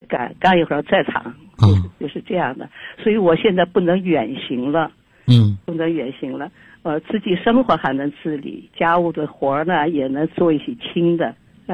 干一会儿再躺，就是这样的。所以我现在不能远行了，不能远行了。自己生活还能自理，家务的活呢也能做一些轻的，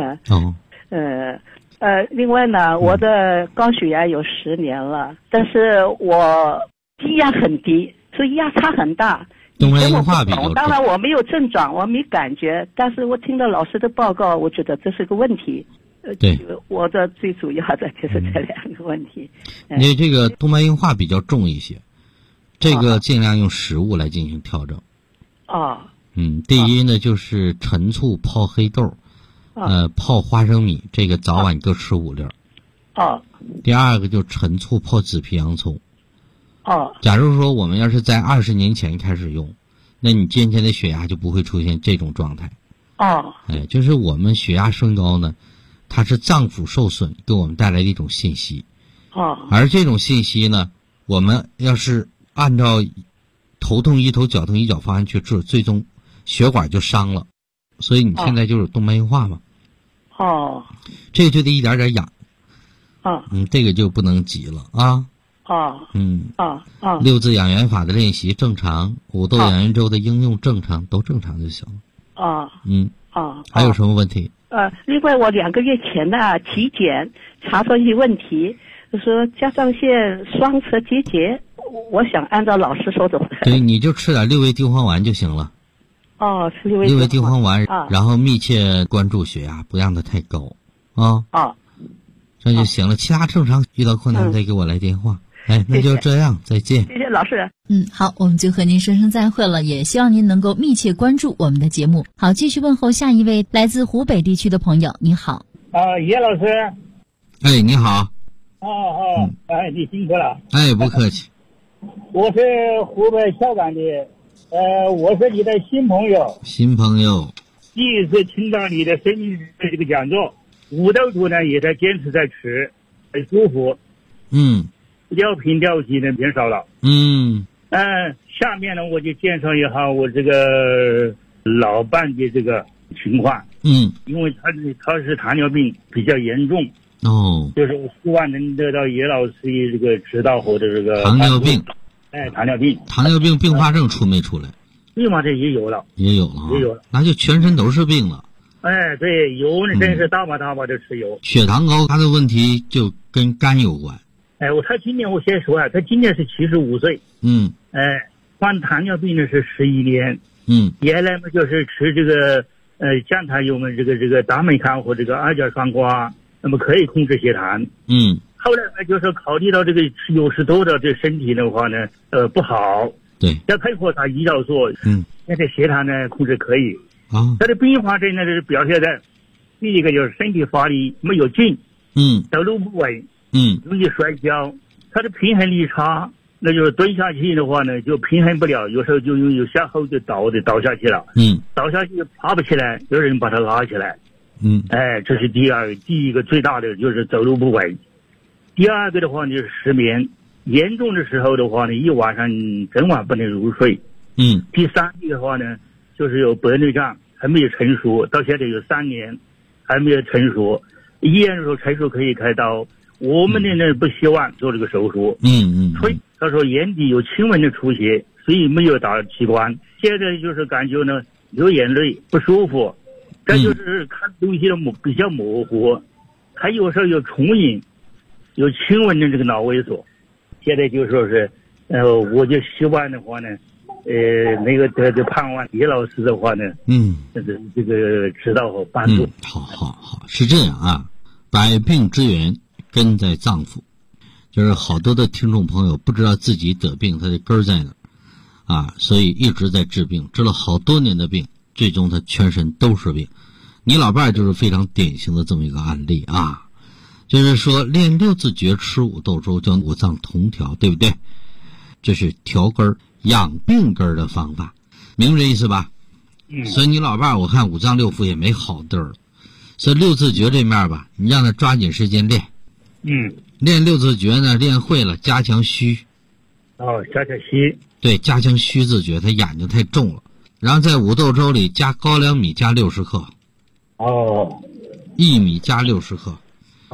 另外呢，我的高血压有10年了，但是我低压很低，所以压差很大。 动脉硬化比较重， 当然我没有症状，我没感觉，但是我听到老师的报告，我觉得这是个问题。 对， 我的最主要的就是这2个问题。 因为这个动脉硬化比较重一些，这个尽量用食物来进行调整。第一呢就是陈醋泡黑豆，泡花生米，这个早晚各吃5粒。第二个就陈醋泡紫皮洋葱。假如说我们要是在20年前开始用，那你今天的血压就不会出现这种状态。就是我们血压升高呢，它是脏腑受损给我们带来的一种信息。而这种信息呢，我们要是按照头痛医头脚痛医脚方案去治，最终血管就伤了。所以你现在就是动脉硬化嘛。这个就得一点点养。这个就不能急了啊。6字养元法的练习正常，5豆养元粥的应用正常，都正常就行了。还有什么问题？ 另外我2个月前的体检查出一些问题，就说甲状腺双侧结节，我想按照老师说的。 对，你就吃点6味地黄丸就行了。 吃6味地黄丸，然后密切关注血压，不让它太高。这就行了。其他正常遇到困难再给我来电话。那就这样，再见。 谢谢老师。 好，我们就和您说声再会了，也希望您能够密切关注我们的节目。好，继续问候下一位来自湖北地区的朋友。你好。 叶老师。 你好。 你辛苦了。 不客气。 我是湖北孝感的，我是你的新朋友。第一次听到你的声音的这个讲座，五豆土呢也在坚持在吃，很舒服。尿频尿急呢变少了。下面呢我就介绍一下我这个老伴的这个情况。因为他是糖尿病比较严重。就是希望能得到叶老师的这个指导和的这个糖尿病。 糖尿病并发症出没出来？ 并发症也有了， 那就全身都是病了。 对，油呢真是大把的吃油。 血糖高，他的问题就跟肝有关。 他今年我先说他今年是75岁。患糖尿病呢是11年。原来嘛就是吃这个降糖油嘛，这个达美康和这个2甲双胍，那么可以控制血糖。后来呢就是考虑到这个吃油食多的这身体的话呢不好。 对， 再配合他胰岛素，那个血糖呢控制可以。他的并发症呢是表现在第一个就是身体发力没有劲，走路不稳，容易摔跤，他的平衡力差，那就是蹲下去的话呢就平衡不了，有时候就有向后就倒下去了。倒下去爬不起来，有人把他拉起来。这是第一个最大的就是走路不稳。第二个的话就是失眠，严重的时候的话呢一晚上整晚不能入睡。第三个的话呢就是有白内障还没有成熟，到现在有3年还没有成熟，医院说成熟可以开刀，我们呢不希望做这个手术。所以他说眼底有轻微的出血，所以没有打激光。现在就是感觉呢流眼泪不舒服，这就是看东西的比较模糊，还有时候有重影，有轻微的这个脑萎缩。现在就说是我就希望的话呢那个得盼望叶老师的话呢这个指导和帮助。 好，是这样啊，百病之源根在脏腑，就是好多的听众朋友不知道自己得病他的根在哪所以一直在治病，治了好多年的病，最终他全身都是病。你老伴就是非常典型的这么一个案例就是说练6字诀吃5豆粥叫五脏同调，对不对？这是调根养病根的方法，明白这意思吧？所以你老伴我看5脏6腑也没好地儿了，所以6字诀这面吧，你让他抓紧时间练。练6字诀呢，练会了加强虚。 加强虚。 对，加强虚字诀，他眼睛太重了。然后在5豆粥里加高粱米加60克。薏米加60克。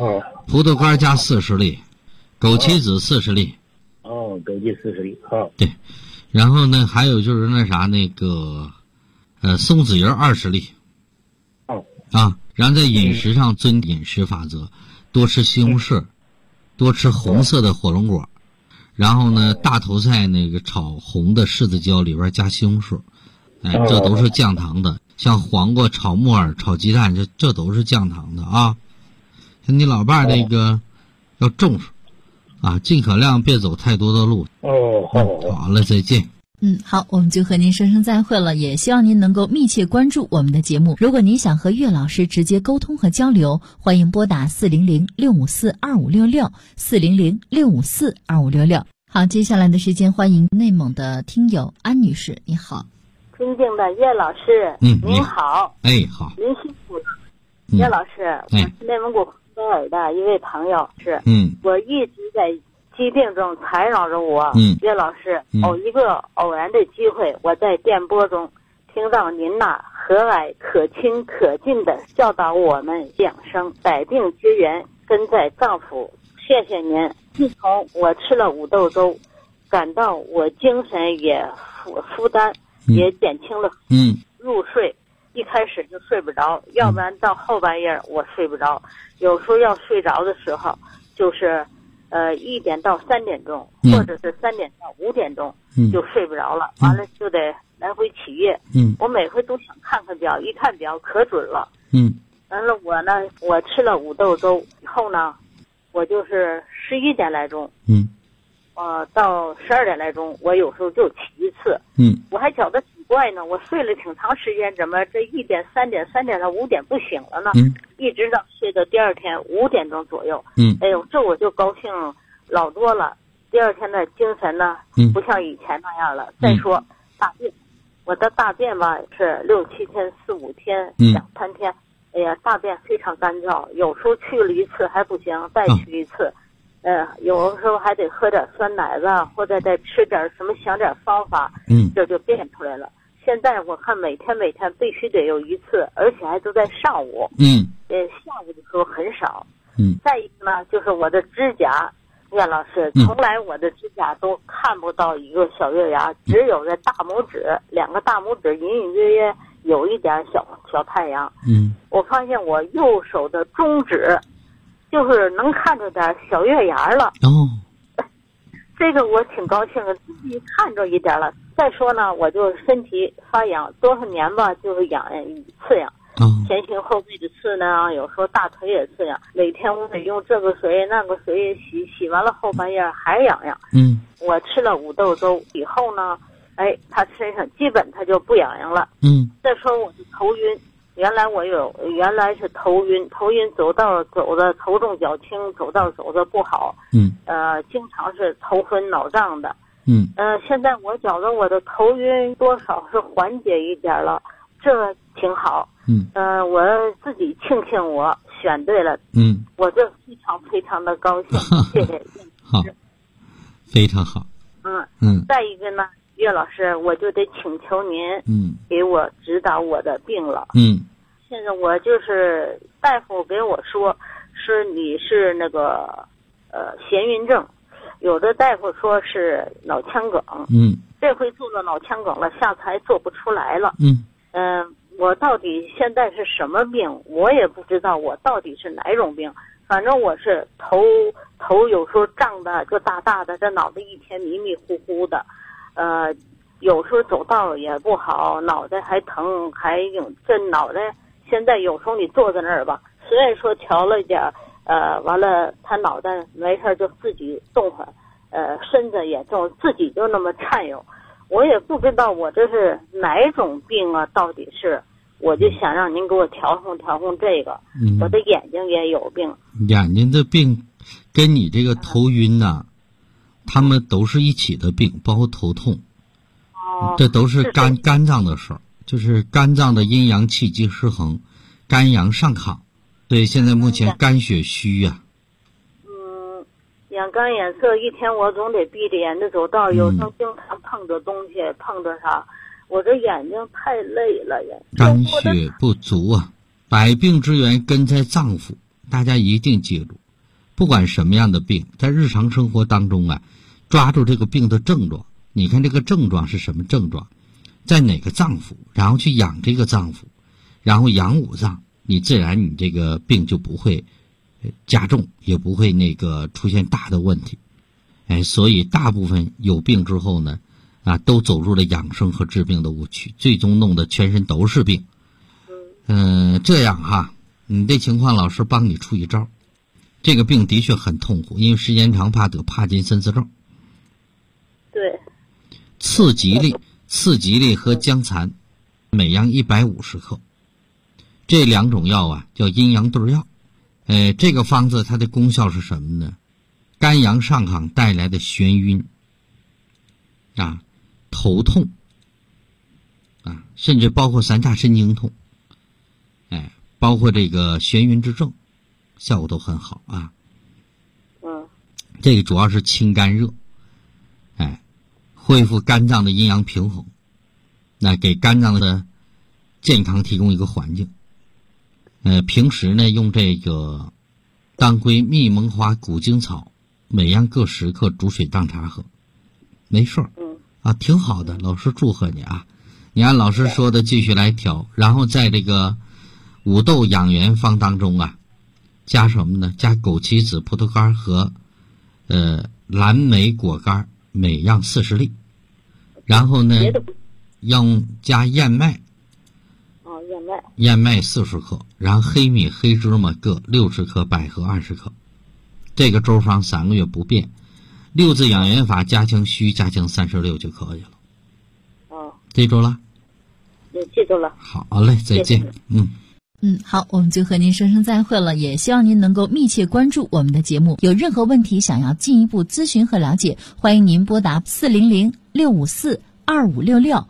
葡萄干加40粒，枸杞子40粒。 哦，枸杞40粒，好。 对，然后呢，还有就是松子仁20粒。 哦。 啊，然后在饮食上遵饮食法则，多吃西红柿，多吃红色的火龙果，然后呢，大头菜炒红的柿子椒里边加西红柿，这都是降糖的。像黄瓜炒木耳炒鸡蛋，这都是降糖的啊。像你老伴要重视啊，尽可量别走太多的路。好了，再见。 好，我们就和您说声再会了，也希望您能够密切关注我们的节目。如果您想和岳老师直接沟通和交流，欢迎拨打400-654-2566，400-654-2566。好，接下来的时间欢迎内蒙的听友安女士，你好。 尊敬的岳老师，您好。 好。 您辛苦了。岳老师，我是内蒙古呼和浩特的一位朋友，我一直在疾病中缠绕着我。岳老师，一个偶然的机会，我在电波中听到您和蔼可亲可敬的教导我们养生，百病之源根在脏腑。谢谢您。自从我吃了五豆粥，感到我精神也负担也减轻了。入睡一开始就睡不着，要不然到后半夜我睡不着，有时候要睡着的时候就是1点到3点钟，或者是3点到5点钟就睡不着了，完了就得来回起夜。我每回都想看看表，一看表可准了。完了我吃了五豆粥以后呢，我就是11点来钟，到12点来钟，我有时候就起一次。我还觉得挺怪呢，我睡了挺长时间，怎么这1点、3点到5点不醒了呢？一直到睡到第二天5点钟左右。哎呦，这我就高兴老多了。第二天的精神呢，不像以前那样了。再说大便，我的大便吧是6、7天、4、5天、2、3天，哎呀，大便非常干燥，有时候去了一次还不行，再去一次。有的时候还得喝点酸奶子，或者再吃点什么，想点方法，这就变出来了。现在我看每天必须得有一次，而且还都在上午。下午的时候很少。再一个呢，就是我的指甲，岳老师，从来我的指甲都看不到一个小月牙，只有在大拇指，2个大拇指隐隐约约有一点小太阳。我发现我右手的中指就是能看着点小月牙了。这个我挺高兴的，自己看着一点了。再说呢，我就身体发痒，多少年吧，就是刺痒。前胸后背的刺呢，有时候大腿也刺痒，每天我得用这个水那个水洗完了后半夜还痒痒。我吃了五豆粥以后呢，他身上基本他就不痒痒了。再说我的头晕，原来是头晕走的头重脚轻，走道走的不好。经常是头昏脑胀的。现在我觉得我的头晕多少是缓解一点了，这挺好。我自己庆幸我选对了。我这非常的高兴。谢谢。 好，非常好。 再一个呢，岳老师，我就得请求您给我指导我的病了。现在我就是大夫给我说是你是那个眩晕症，有的大夫说是脑腔梗。这回做了脑腔梗了，下次还做不出来了。我到底现在是什么病，我也不知道我到底是哪种病。反正我是头有时候胀的就大大的，这脑袋一天迷迷糊糊的。有时候走道也不好，脑袋还疼，这脑袋现在有时候你坐在那儿吧，虽然说调了一点，完了他脑袋没事就自己动换，身子也自己就那么颤悠。我也不知道我这是哪种病啊，到底是，我就想让您给我调控这个。我的眼睛也有病。 眼睛的病跟你这个头晕呐，他们都是一起的病，包括头痛。这都是肝脏的事儿，就是肝脏的阴阳气机失衡，肝阳上亢。所以现在目前肝血虚呀。 眼干眼涩，一天我总得闭着眼睛走道，有时候经常碰着东西，碰着啥，我这眼睛太累了呀。 肝血不足啊，百病之源根在脏腑，大家一定记住。 不管什么样的病，在日常生活当中啊，抓住这个病的症状，你看这个症状是什么症状，在哪个脏腑，然后去养这个脏腑，然后养五脏，你自然你这个病就不会加重，也不会出现大的问题。所以大部分有病之后呢，都走入了养生和治病的误区，最终弄得全身都是病。这样哈，你这情况老师帮你出一招。这个病的确很痛苦，因为时间长怕得帕金森氏症。 对。 次吉利和姜蚕，每样150克。这2种药啊叫阴阳对药。这个方子它的功效是什么呢？肝阳上亢带来的眩晕头痛甚至包括三叉神经痛，包括这个眩晕之症，效果都很好这个主要是清肝热，恢复肝脏的阴阳平衡，给肝脏的健康提供一个环境。平时呢用这个当归、蜜蒙花、古精草，每样各10克，煮水当茶喝，没事挺好的。老师祝贺你你按老师说的继续来调，然后在这个五豆养元方当中加什么呢？加枸杞子、葡萄干和蓝莓果干，每样40粒。然后呢要加燕麦，燕麦40克，然后黑米、黑芝麻各60克，百合20克。这个周方3个月不变。6字养元法加强虚，加强36就可以了。记住了？ 记住了。 好嘞，再见。 好，我们就和您说声再会了，也希望您能够密切关注我们的节目。有任何问题想要进一步咨询和了解，欢迎您拨打400-654-2566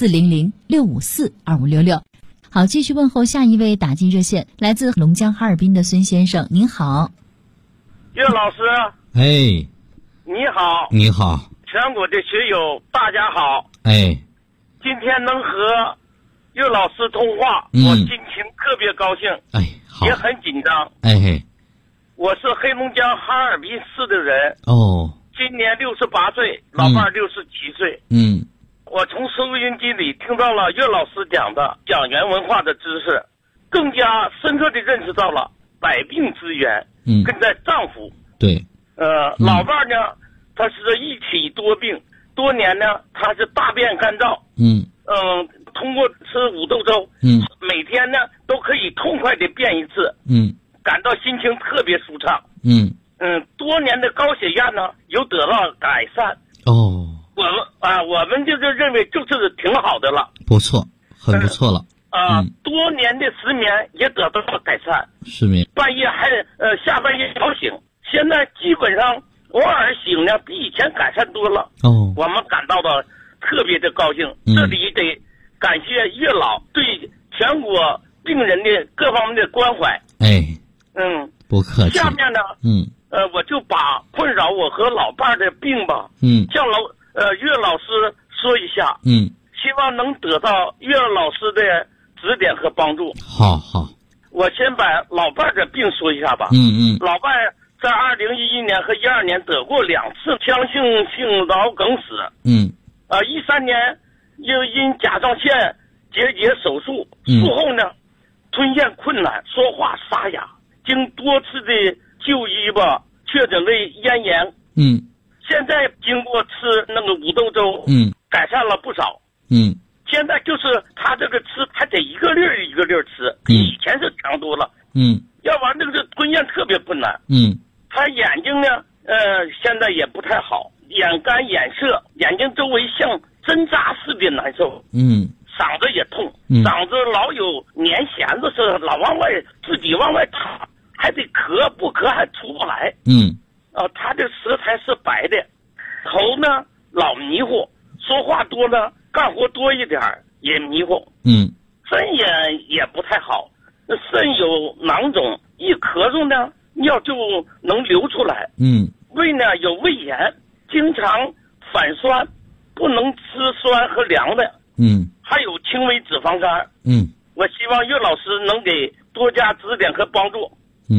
400-654-2566。好，继续问候下一位打进热线，来自龙江哈尔滨的孙先生，您好。 岳老师。你好。 你好。 全国的学友大家好。今天能和岳老师通话，我心情特别高兴， 好， 也很紧张。我是黑龙江哈尔滨市的人，今年68岁，老伴67岁。我从收音机里听到了岳老师讲的养元文化的知识，更加深刻地认识到了百病之源跟在脏腑。 对。 老伴呢，他是一体多病，多年呢他是大便干燥。通过吃五豆粥，每天呢都可以痛快地便一次，感到心情特别舒畅。多年的高血压呢有得到改善。我们就是认为就是挺好的了， 不错，很不错了。 多年的失眠也得到了改善， 失眠半夜还下半夜吵醒，现在基本上偶尔醒呢比以前改善多了。我们感到的特别的高兴。这里得感谢岳老对全国病人的各方面的关怀。 不客气。 下面呢我就把困扰我和老伴的病吧向岳老师说一下，希望能得到岳老师的指点和帮助。 好， 我先把老伴的病说一下吧。老伴在2011年和12年得过2次腔性脑梗死。13年又因甲状腺结节手术，术后呢吞咽困难，说话沙哑，经多次的就医吧，确诊为咽炎。现在经过吃那个五豆粥，改善了不少。现在就是他这个吃还得一个粒儿一个粒儿吃，比以前是强多了。要不然这个吞咽特别困难。他眼睛呢现在也不太好，眼干眼涩，眼睛周围像针扎似的难受。嗓子也痛，嗓子老有粘弦子似的，老往外自己往外淌，还得咳，不咳还出不来。他的舌苔是白的，头呢老迷糊，说话多呢，干活多一点也迷糊。肾也不太好，肾有囊肿，一咳嗽呢尿就能流出来。胃呢有胃炎，经常反酸，不能吃酸和凉的。还有轻微脂肪肝。我希望岳老师能给多加指点和帮助。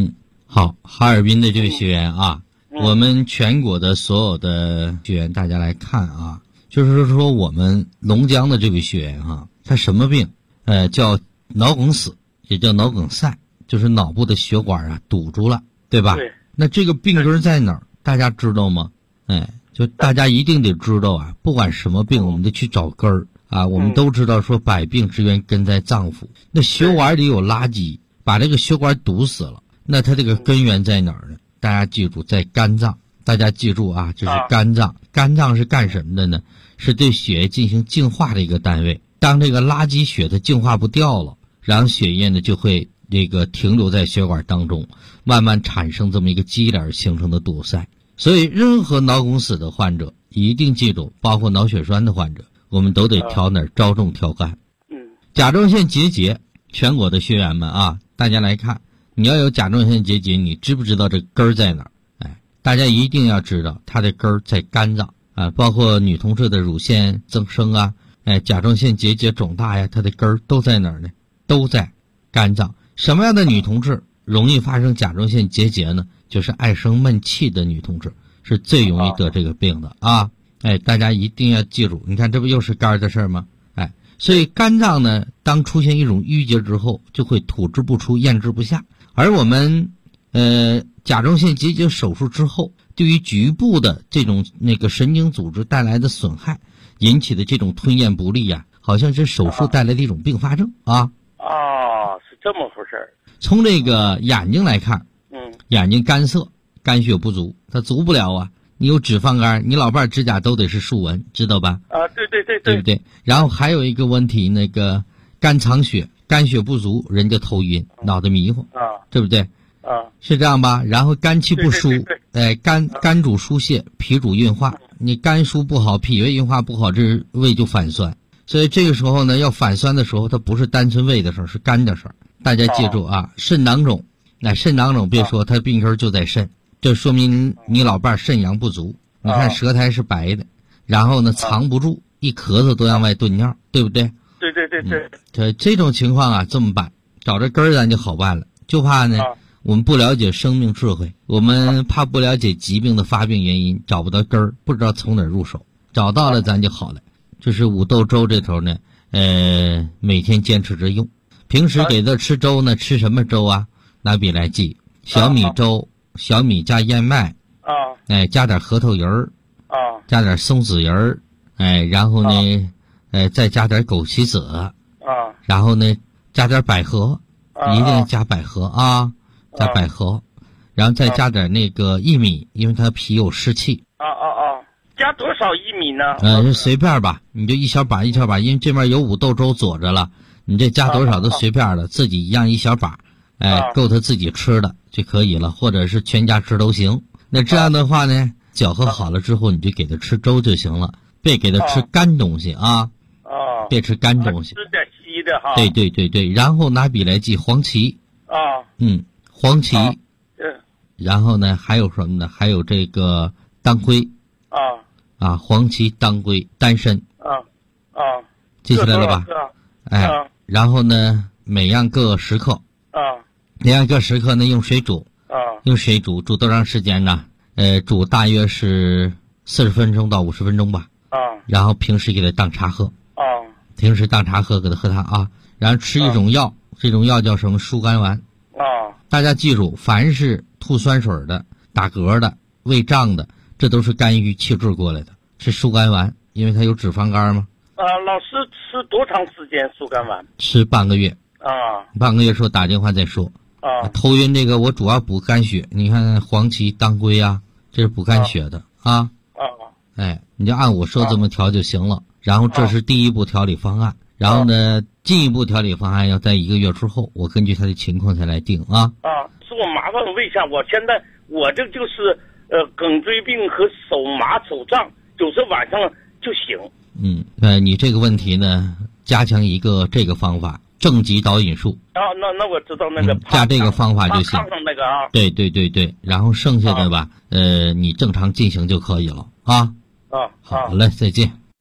好，哈尔滨的这位学员啊，我们全国的所有的学员，大家来看啊，就是说我们龙江的这位学员啊，他什么病？叫脑梗死，也叫脑梗塞，就是脑部的血管啊堵住了，对吧？ 对。 那这个病根在哪儿？大家知道吗？就大家一定得知道啊，不管什么病，我们得去找根儿啊。我们都知道说百病之源根在脏腑，那血管里有垃圾，把这个血管堵死了，那它这个根源在哪儿呢？大家记住，在肝脏。大家记住啊，这是肝脏。肝脏是干什么的呢？是对血液进行净化的一个单位。当这个垃圾血它净化不掉了，然后血液呢就会这个停留在血管当中，慢慢产生这么一个积累形成的堵塞。所以任何脑梗死的患者一定记住，包括脑血栓的患者，我们都得挑哪儿？着重挑肝。甲状腺结节，全国的学员们啊，大家来看，你要有甲状腺结节，你知不知道这根儿在哪儿？大家一定要知道它的根儿在肝脏啊，包括女同志的乳腺增生啊，甲状腺结节肿大呀，它的根儿都在哪儿呢？都在肝脏。什么样的女同志容易发生甲状腺结节呢？就是爱生闷气的女同志是最容易得这个病的啊！大家一定要记住，你看这不又是肝的事儿吗？所以肝脏呢，当出现一种淤结之后，就会吐之不出，咽之不下。而我们甲状腺结节手术之后，对于局部的这种那个神经组织带来的损害引起的这种吞咽不利啊，好像是手术带来的一种并发症啊。 是这么回事儿。从这个眼睛来看，眼睛干涩，肝血不足，它足不了啊。你有脂肪肝，你老伴指甲都得是竖纹，知道吧？对不对？然后还有一个问题，那个肝藏血，肝血不足，人就头晕，脑袋迷糊，对不对？是这样吧？然后肝气不舒，肝主疏泄，脾主运化。你肝疏不好，脾胃运化不好，这胃就反酸。所以这个时候呢，要反酸的时候，它不是单纯胃的事儿，是肝的事儿。大家记住啊，肾囊肿，肾囊肿别说，它病根就在肾，这说明你老伴肾阳不足。你看舌苔是白的，然后呢藏不住，一咳嗽都让外顿尿，对不对？ 对。 这种情况啊，这么办，找着根儿咱就好办了，就怕呢。我们不了解生命智慧，我们怕不了解疾病的发病原因，找不到根儿，不知道从哪儿入手。找到了咱就好了。就是五豆粥这头呢，每天坚持着用。平时给他吃粥呢，吃什么粥啊？拿笔来记：小米粥，小米加燕麦，加点核桃仁儿，加点松子仁儿，然后呢，再加点枸杞子，然后呢，加点百合，一定要加百合啊。加百合，然后再加点那个薏米，因为它脾有湿气。 加多少薏米呢？ 随便吧，你就一小把一小把，因为这边有五豆粥佐着了，你这加多少都随便了，自己一样一小把，够他自己吃的就可以了，或者是全家吃都行。那这样的话呢，搅和好了之后，你就给他吃粥就行了，别给他吃干东西啊。别吃干东西。 吃点稀的哈。 对，然后拿笔来记黄芪。黄芪，然后呢还有什么呢？还有这个当归，黄芪、当归、丹参，记起来了吧？然后呢每样各10克，每样各10克呢用水煮，煮多长时间呢？煮大约是40分钟到50分钟吧。然后平时给他当茶喝，平时当茶喝给他喝它啊。然后吃一种药，这种药叫什么？疏肝丸。大家记住，凡是吐酸水的、打嗝的、胃胀的，这都是肝郁气滞过来的，吃疏肝丸，因为它有脂肪肝嘛。 老师吃多长时间疏肝丸？ 吃半个月。半个月时候打电话再说。头晕这个我主要补肝血，你看黄芪、当归啊，这是补肝血的啊。你就按我说这么调就行了。然后这是第一步调理方案。然后呢，进一步调理方案要在1个月之后，我根据他的情况才来定啊。 是我麻烦问一下，我这就是颈椎病和手麻手胀，有时候晚上就醒。 你这个问题呢，加强一个这个方法，正极导引术。 那我知道那个加这个方法就行。 上那个啊。 对，然后剩下的吧，你正常进行就可以了啊。 好嘞，再见。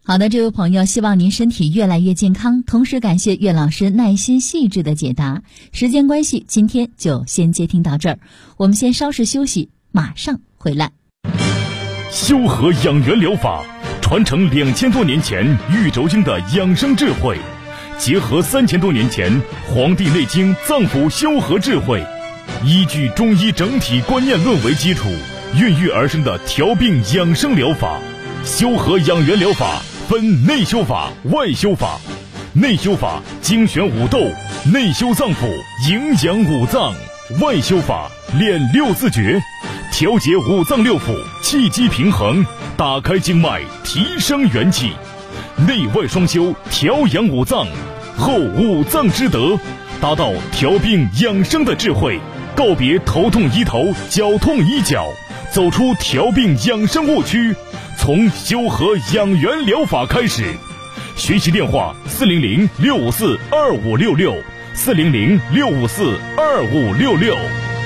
好的，这位朋友，希望您身体越来越健康，同时感谢岳老师耐心细致的解答。时间关系，今天就先接听到这儿，我们先稍事休息，马上回来。 修和养元疗法传承2000多年前玉轴经的养生智慧，结合3000多年前《黄帝内经》脏腑修和智慧，依据中医整体观念论为基础，孕育而生的调病养生疗法。修和养元疗法分内修法、外修法。内修法精选五斗，内修脏腑，营养五脏；外修法练六字诀，调节五脏六腑，气机平衡，打开经脉，提升元气。内外双修，调养五脏，后五脏之德，达到调病养生的智慧。告别头痛医头，脚痛医脚，走出调病养生误区，从修和养元疗法开始。学习电话400-654-2566，400-654-2566。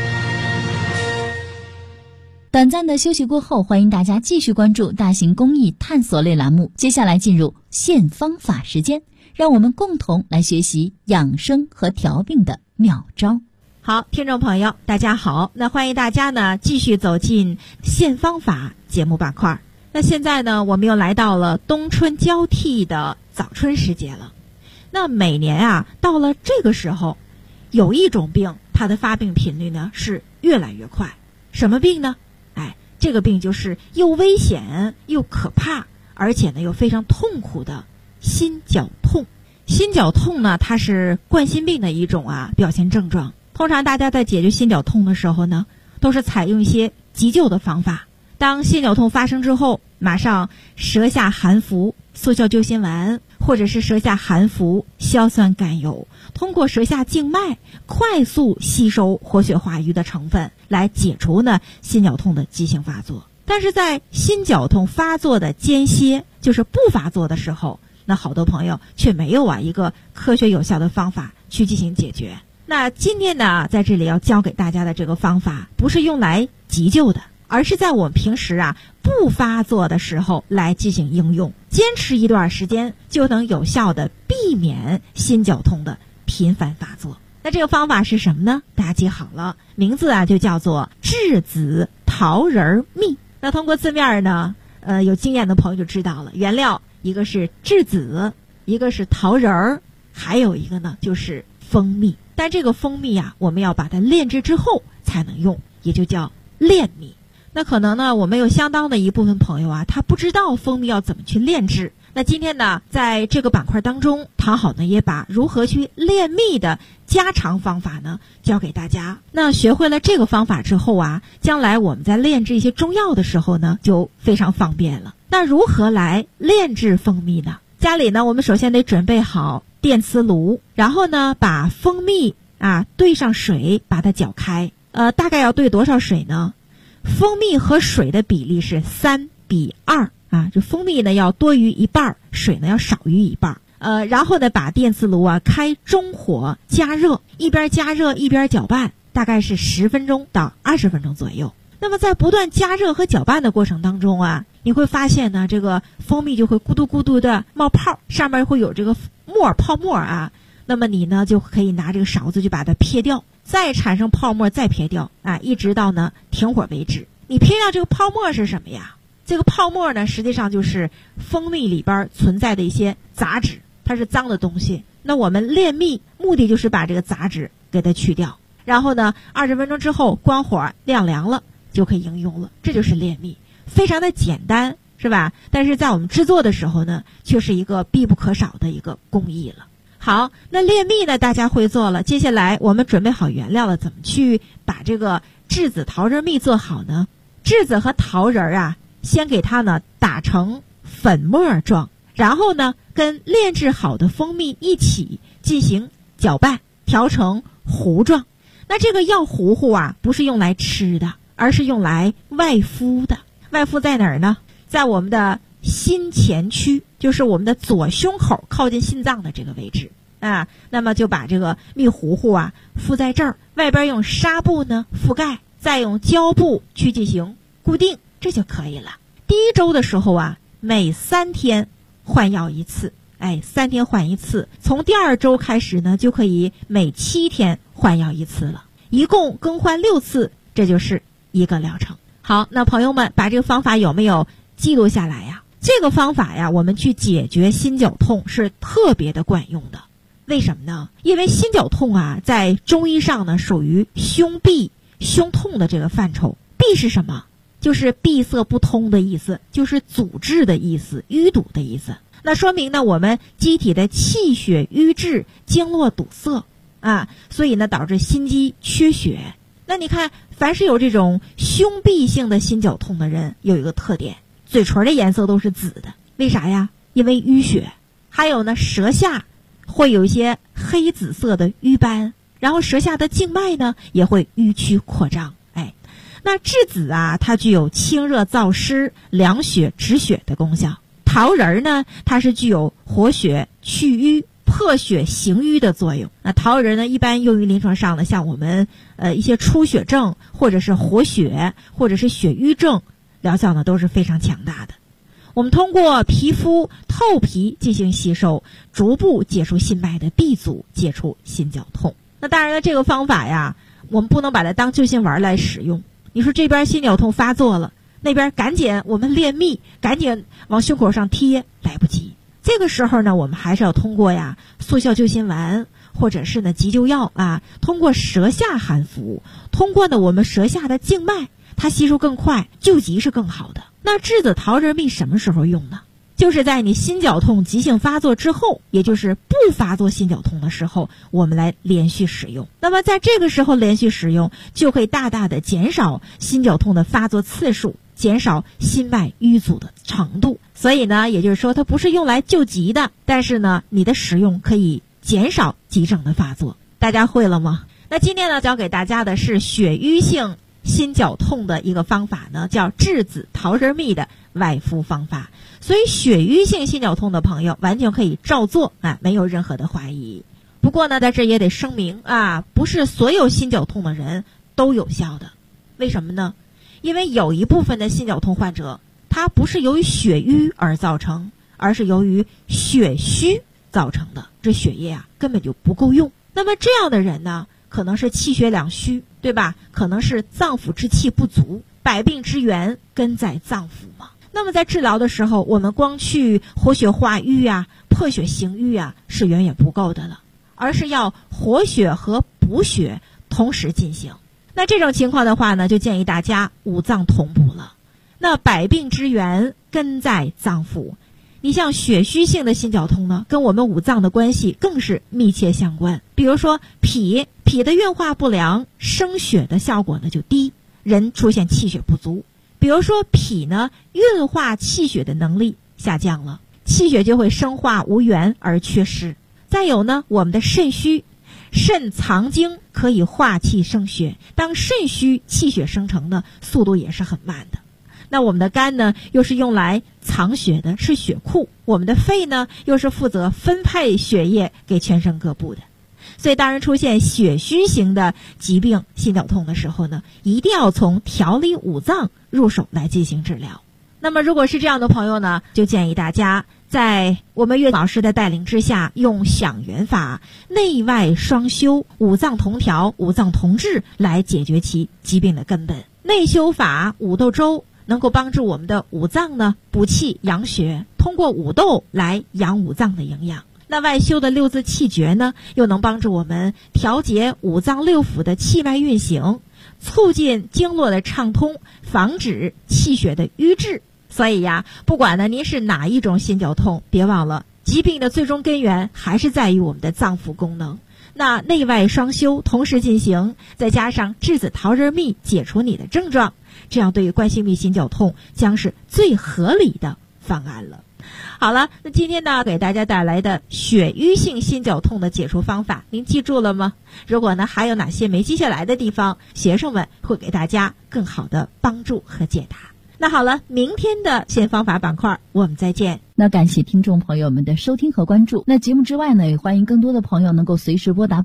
短暂的休息过后，欢迎大家继续关注大型公益探索类栏目。接下来进入现方法时间，让我们共同来学习养生和调病的妙招。 好，听众朋友大家好，那欢迎大家呢继续走进现方法节目板块。那现在呢，我们又来到了冬春交替的早春时节了。那每年啊，到了这个时候，有一种病，它的发病频率呢是越来越快。什么病呢？这个病就是又危险又可怕，而且呢又非常痛苦的心绞痛。心绞痛呢，它是冠心病的一种表现症状。通常大家在解决心绞痛的时候呢，都是采用一些急救的方法。当心绞痛发生之后，马上舌下含服速效救心丸，或者是舌下含服硝酸甘油，通过舌下静脉快速吸收活血化瘀的成分，来解除呢心绞痛的急性发作。但是在心绞痛发作的间歇，就是不发作的时候，那好多朋友却没有一个科学有效的方法去进行解决。那今天呢，在这里要教给大家的这个方法，不是用来急救的，而是在我们平时不发作的时候来进行应用，坚持一段时间就能有效的避免心绞痛的频繁发作。那这个方法是什么呢？大家记好了，名字就叫做栀子桃仁蜜。那通过字面呢，有经验的朋友就知道了，原料一个是栀子，一个是桃仁，还有一个呢就是蜂蜜。但这个蜂蜜我们要把它炼制之后才能用，也就叫炼蜜。那可能呢，我们有相当的一部分朋友他不知道蜂蜜要怎么去炼制。那今天呢，在这个板块当中，唐好呢也把如何去炼蜜的家常方法呢教给大家。那学会了这个方法之后将来我们在炼制一些中药的时候呢，就非常方便了。那如何来炼制蜂蜜呢？家里呢，我们首先得准备好电磁炉，然后呢，把蜂蜜兑上水，把它搅开。大概要兑多少水呢？蜂蜜和水的比例是3:2这蜂蜜呢要多于一半，水呢要少于一半。然后呢，把电磁炉开中火加热，一边加热一边搅拌，大概是10分钟到20分钟左右。那么在不断加热和搅拌的过程当中你会发现呢，这个蜂蜜就会咕嘟咕嘟的冒泡，上面会有这个泡沫那么你呢就可以拿这个勺子就把它撇掉，再产生泡沫再撇掉一直到呢停火为止。你撇掉这个泡沫是什么呀？这个泡沫呢实际上就是蜂蜜里边存在的一些杂质，它是脏的东西。那我们炼蜜目的就是把这个杂质给它去掉，然后呢20分钟之后关火晾凉了就可以应用了。这就是炼蜜，非常的简单，是吧？但是在我们制作的时候呢，却是一个必不可少的一个工艺了。好，那炼蜜呢大家会做了，接下来我们准备好原料了，怎么去把这个栀子桃仁蜜做好呢？栀子和桃仁先给它呢打成粉末状，然后呢跟炼制好的蜂蜜一起进行搅拌，调成糊状。那这个药糊糊不是用来吃的，而是用来外敷的。外敷在哪儿呢？在我们的心前区，就是我们的左胸口靠近心脏的这个位置那么就把这个蜜糊糊敷在这儿，外边用纱布呢覆盖，再用胶布去进行固定，这就可以了。第一周的时候每3天换药一次，3天换一次，从第2周开始呢，就可以每7天换药一次了，一共更换6次，这就是一个疗程。好，那朋友们把这个方法有没有记录下来呀？这个方法呀，我们去解决心绞痛是特别的管用的。为什么呢？因为心绞痛啊，在中医上呢，属于胸痹、胸痛的这个范畴。痹是什么？就是闭塞不通的意思，就是阻滞的意思，淤堵的意思。那说明呢，我们机体的气血瘀滞，经络堵塞啊，所以呢，导致心肌缺血。那你看，凡是有这种胸痹性的心绞痛的人，有一个特点，嘴唇的颜色都是紫的。为啥呀？因为淤血。还有呢，舌下会有一些黑紫色的瘀斑，然后舌下的静脉呢也会迂曲扩张。那栀子啊，它具有清热燥湿、凉血止血的功效。桃仁呢，它是具有活血去瘀、破血行瘀的作用。那桃仁呢，一般用于临床上呢，像我们一些出血症，或者是活血，或者是血瘀症，疗效呢都是非常强大的。我们通过皮肤透皮进行吸收，逐步解除心脉的闭阻，解除心绞痛。那当然了，这个方法呀，我们不能把它当救心丸来使用。你说这边心绞痛发作了，那边赶紧我们练秘，赶紧往胸口上贴，来不及。这个时候呢，我们还是要通过速效救心丸，或者是呢急救药啊，通过舌下含服，通过呢我们舌下的静脉，它吸收更快，救急是更好的。那栀子桃仁蜜什么时候用呢？就是在你心绞痛急性发作之后，也就是不发作心绞痛的时候，我们来连续使用。那么在这个时候连续使用，就可以大大的减少心绞痛的发作次数，减少心脉淤阻的程度。所以呢，也就是说它不是用来救急的，但是呢，你的使用可以减少急症的发作。大家会了吗？那今天呢，教给大家的是血瘀性心绞痛的一个方法呢，叫栀子桃仁蜜的外敷方法。所以血瘀性心绞痛的朋友完全可以照做啊，没有任何的怀疑。不过呢，在这也得声明啊，不是所有心绞痛的人都有效的。为什么呢？因为有一部分的心绞痛患者，它不是由于血瘀而造成，而是由于血虚造成的，这血液啊根本就不够用。那么这样的人呢，可能是气血两虚，对吧？可能是脏腑之气不足，百病之源根在脏腑嘛。那么在治疗的时候，我们光去活血化瘀啊、破血行瘀啊是远远不够的了，而是要活血和补血同时进行。那这种情况的话呢，就建议大家五脏同补了。那百病之源根在脏腑，你像血虚性的心绞痛呢，跟我们五脏的关系更是密切相关。比如说脾的运化不良，生血的效果呢就低，人出现气血不足。比如说脾呢，运化气血的能力下降了，气血就会生化无源而缺失。再有呢，我们的肾虚，肾藏精可以化气生血，当肾虚，气血生成呢速度也是很慢的。那我们的肝呢，又是用来藏血的，是血库。我们的肺呢，又是负责分配血液给全身各部的。所以当然出现血虚型的疾病心绞痛的时候呢，一定要从调理五脏入手来进行治疗。那么如果是这样的朋友呢，就建议大家在我们岳老师的带领之下，用享元法，内外双修，五脏同调，五脏同治，来解决其疾病的根本。内修法五斗粥能够帮助我们的五脏呢补气养血，通过五斗来养五脏的营养。那外修的六字气诀呢，又能帮助我们调节五脏六腑的气脉运行，促进经络的畅通，防止气血的瘀滞。所以呀，不管呢您是哪一种心绞痛，别忘了疾病的最终根源还是在于我们的脏腑功能。那内外双修同时进行，再加上栀子桃仁蜜解除你的症状，这样对于冠心病心绞痛将是最合理的方案了。好了，那今天呢给大家带来的血瘀性心绞痛的解除方法，您记住了吗？如果呢还有哪些没记下来的地方，学生们会给大家更好的帮助和解答。那好了，明天的现方法板块我们再见。 那感谢听众朋友们的收听和关注。那节目之外呢，也欢迎更多的朋友能够随时拨打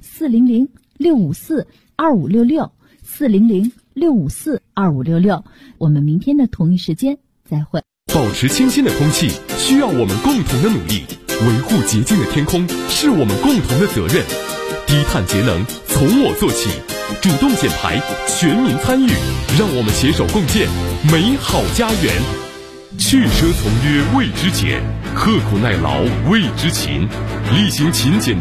400-654-2566，400-654-2566。我们明天的同一时间再会。 保持清新的空气需要我们共同的努力，维护洁净的天空是我们共同的责任。低碳节能从我做起，主动减排，全民参与，让我们携手共建美好家园。去奢从约谓之俭，刻苦耐劳谓之勤，厉行勤俭